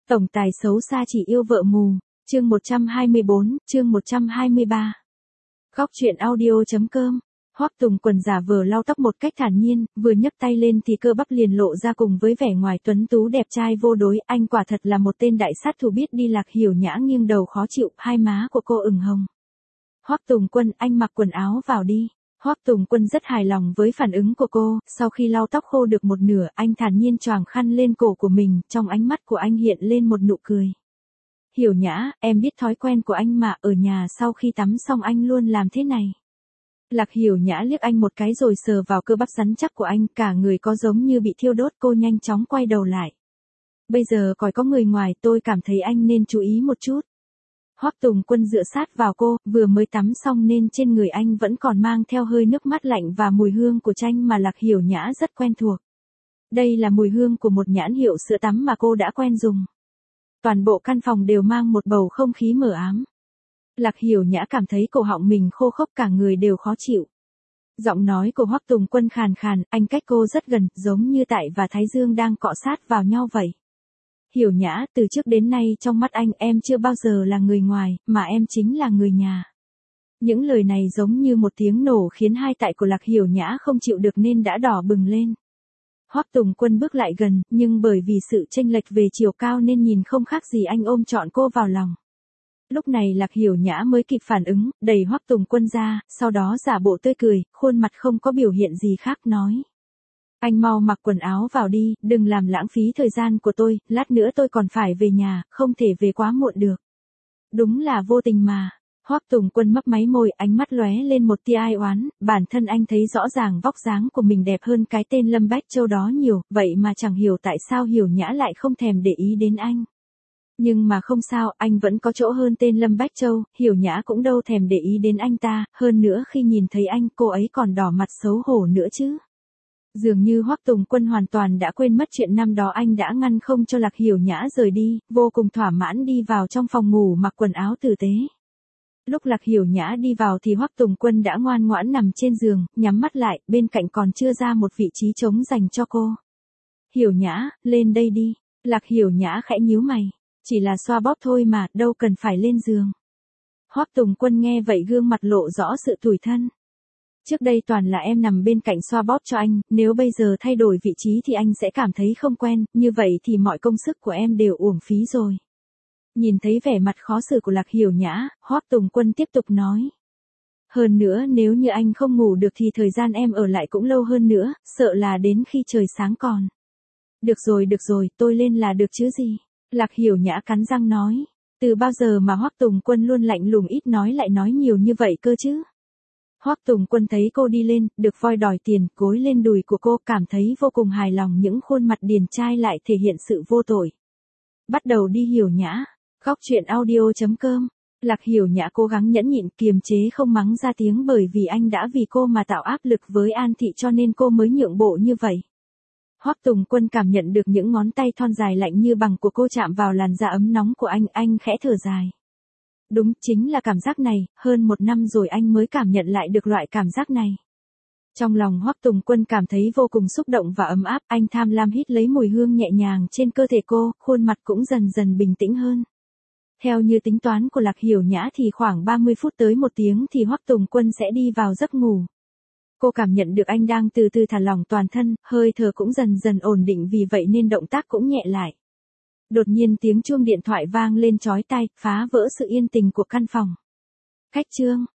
Tổng tài xấu xa chỉ yêu vợ mù, chương 124, chương 123. Góc truyện audio.com. Hoắc Tùng Quần giả vờ lau tóc một cách thản nhiên, vừa nhấc tay lên thì cơ bắp liền lộ ra cùng với vẻ ngoài tuấn tú đẹp trai vô đối, anh quả thật là một tên đại sát thủ biết đi. Lạc Hiểu Nhã nghiêng đầu khó chịu, hai má của cô ửng hồng. Hoắc Tùng Quân, anh mặc quần áo vào đi. Hoắc Tùng Quân rất hài lòng với phản ứng của cô, sau khi lau tóc khô được một nửa, anh thản nhiên choàng khăn lên cổ của mình, trong ánh mắt của anh hiện lên một nụ cười. Hiểu Nhã, em biết thói quen của anh mà, ở nhà sau khi tắm xong anh luôn làm thế này. Lạc Hiểu Nhã liếc anh một cái rồi sờ vào cơ bắp rắn chắc của anh, cả người có giống như bị thiêu đốt. Cô nhanh chóng quay đầu lại. Bây giờ còn có người ngoài, tôi cảm thấy anh nên chú ý một chút. Hoắc Tùng Quân dựa sát vào cô, vừa mới tắm xong nên trên người anh vẫn còn mang theo hơi nước mát lạnh và mùi hương của chanh mà Lạc Hiểu Nhã rất quen thuộc. Đây là mùi hương của một nhãn hiệu sữa tắm mà cô đã quen dùng. Toàn bộ căn phòng đều mang một bầu không khí mờ ám. Lạc Hiểu Nhã cảm thấy cổ họng mình khô khốc, cả người đều khó chịu. Giọng nói của Hoắc Tùng Quân khàn khàn, anh cách cô rất gần, giống như tại và thái dương đang cọ sát vào nhau vậy. Hiểu Nhã, từ trước đến nay trong mắt anh em chưa bao giờ là người ngoài, mà em chính là người nhà. Những lời này giống như một tiếng nổ khiến hai tai của Lạc Hiểu Nhã không chịu được nên đã đỏ bừng lên. Hoắc Tùng Quân bước lại gần, nhưng bởi vì sự chênh lệch về chiều cao nên nhìn không khác gì anh ôm trọn cô vào lòng. Lúc này Lạc Hiểu Nhã mới kịp phản ứng, đẩy Hoắc Tùng Quân ra, sau đó giả bộ tươi cười, khuôn mặt không có biểu hiện gì khác nói. Anh mau mặc quần áo vào đi, đừng làm lãng phí thời gian của tôi, lát nữa tôi còn phải về nhà, không thể về quá muộn được. Đúng là vô tình mà. Hoắc Tùng Quân mấp máy môi, ánh mắt lóe lên một tia ai oán, bản thân anh thấy rõ ràng vóc dáng của mình đẹp hơn cái tên Lâm Bách Châu đó nhiều, vậy mà chẳng hiểu tại sao Hiểu Nhã lại không thèm để ý đến anh. Nhưng mà không sao, anh vẫn có chỗ hơn tên Lâm Bách Châu, Hiểu Nhã cũng đâu thèm để ý đến anh ta, hơn nữa khi nhìn thấy anh, cô ấy còn đỏ mặt xấu hổ nữa chứ. Dường như Hoắc Tùng Quân hoàn toàn đã quên mất chuyện năm đó anh đã ngăn không cho Lạc Hiểu Nhã rời đi, vô cùng thỏa mãn đi vào trong phòng ngủ mặc quần áo tử tế. Lúc Lạc Hiểu Nhã đi vào thì Hoắc Tùng Quân đã ngoan ngoãn nằm trên giường, nhắm mắt lại, bên cạnh còn chưa ra một vị trí trống dành cho cô. Hiểu Nhã, lên đây đi. Lạc Hiểu Nhã khẽ nhíu mày. Chỉ là xoa bóp thôi mà, đâu cần phải lên giường. Hoắc Tùng Quân nghe vậy gương mặt lộ rõ sự tủi thân. Trước đây toàn là em nằm bên cạnh xoa bóp cho anh, nếu bây giờ thay đổi vị trí thì anh sẽ cảm thấy không quen, như vậy thì mọi công sức của em đều uổng phí rồi. Nhìn thấy vẻ mặt khó xử của Lạc Hiểu Nhã, Hoắc Tùng Quân tiếp tục nói. Hơn nữa nếu như anh không ngủ được thì thời gian em ở lại cũng lâu hơn nữa, sợ là đến khi trời sáng còn. Được rồi, tôi lên là được chứ gì. Lạc Hiểu Nhã cắn răng nói. Từ bao giờ mà Hoắc Tùng Quân luôn lạnh lùng ít nói lại nói nhiều như vậy cơ chứ? Hoắc Tùng Quân thấy cô đi lên, được voi đòi tiền, gối lên đùi của cô, cảm thấy vô cùng hài lòng, những khuôn mặt điển trai lại thể hiện sự vô tội. Bắt đầu đi Hiểu Nhã. Góc truyện audio.com. Lạc Hiểu Nhã cố gắng nhẫn nhịn kiềm chế không mắng ra tiếng bởi vì anh đã vì cô mà tạo áp lực với An Thị cho nên cô mới nhượng bộ như vậy. Hoắc Tùng Quân cảm nhận được những ngón tay thon dài lạnh như bằng của cô chạm vào làn da ấm nóng của anh khẽ thở dài. Đúng, chính là cảm giác này, hơn một năm rồi anh mới cảm nhận lại được loại cảm giác này. Trong lòng Hoắc Tùng Quân cảm thấy vô cùng xúc động và ấm áp, anh tham lam hít lấy mùi hương nhẹ nhàng trên cơ thể cô, khuôn mặt cũng dần dần bình tĩnh hơn. Theo như tính toán của Lạc Hiểu Nhã thì khoảng 30 phút tới 1 tiếng thì Hoắc Tùng Quân sẽ đi vào giấc ngủ. Cô cảm nhận được anh đang từ từ thả lỏng toàn thân, hơi thở cũng dần dần ổn định vì vậy nên động tác cũng nhẹ lại. Đột nhiên tiếng chuông điện thoại vang lên chói tai, phá vỡ sự yên tĩnh của căn phòng. Khách Trương,